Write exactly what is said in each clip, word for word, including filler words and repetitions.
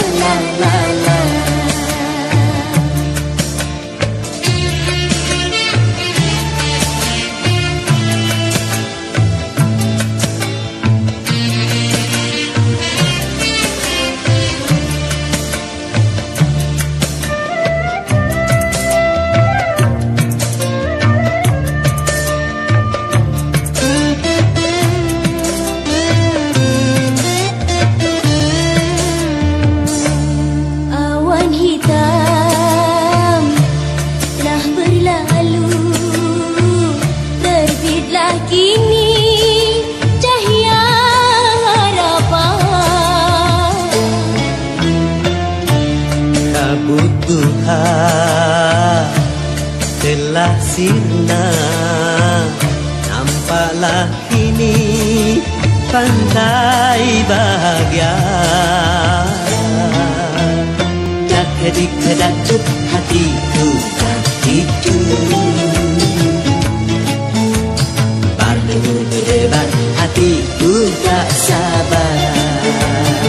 la la la. Tuhan telah sirna, nampaklah kini pantai bahagia. Dak-dik kedakut hatiku tak tidur, berdebar berdebar hatiku tak sabar.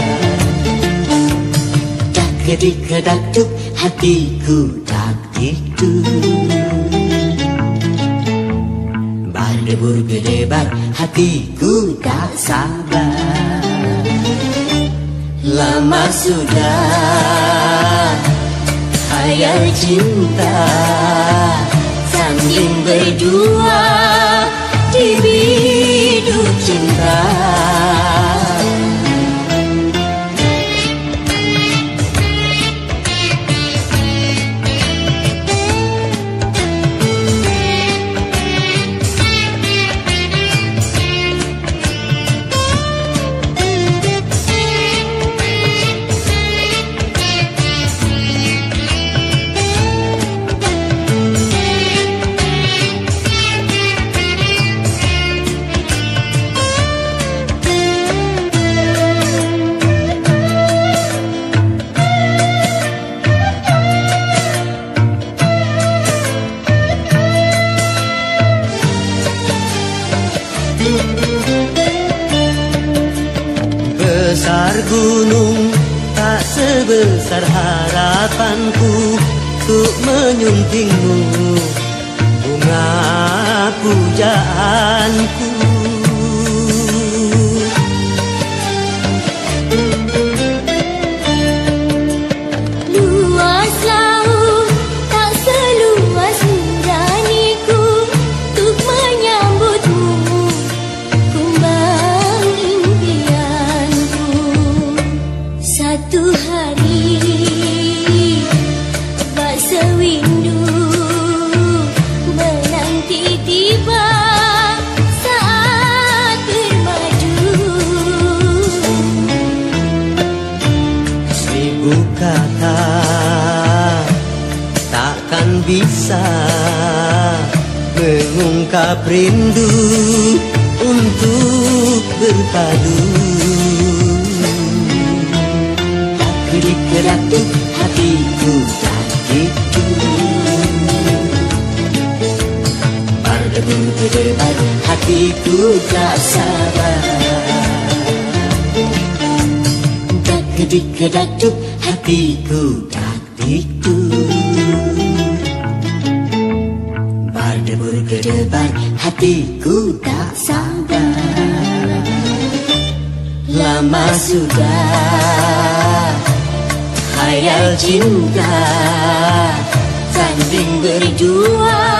Dak-dik kedakut hatiku tak tidur, berdebur berdebar hatiku tak sabar. Lama sudah khayal cinta, sambil berdua di biduk cinta. Besar gunung tak sebesar harapanku untuk menyuntingmu, bunga pujaanku. Luas laut tak seluas nuraniku untuk menyambutmu, kumbang impianku. Satu hari bak sewindu menanti tiba saat bermadu. Seribu kata takkan bisa mengungkap rindu untuk berpadu. Dak-dik-kedakut hatiku tak tidur, berdebur berdebar hatiku tak sabar. Dak-dik-kedakut hatiku tak tidur, berdebur berdebar hatiku tak sabar. Lama sudah khayal cinta, sanding berdua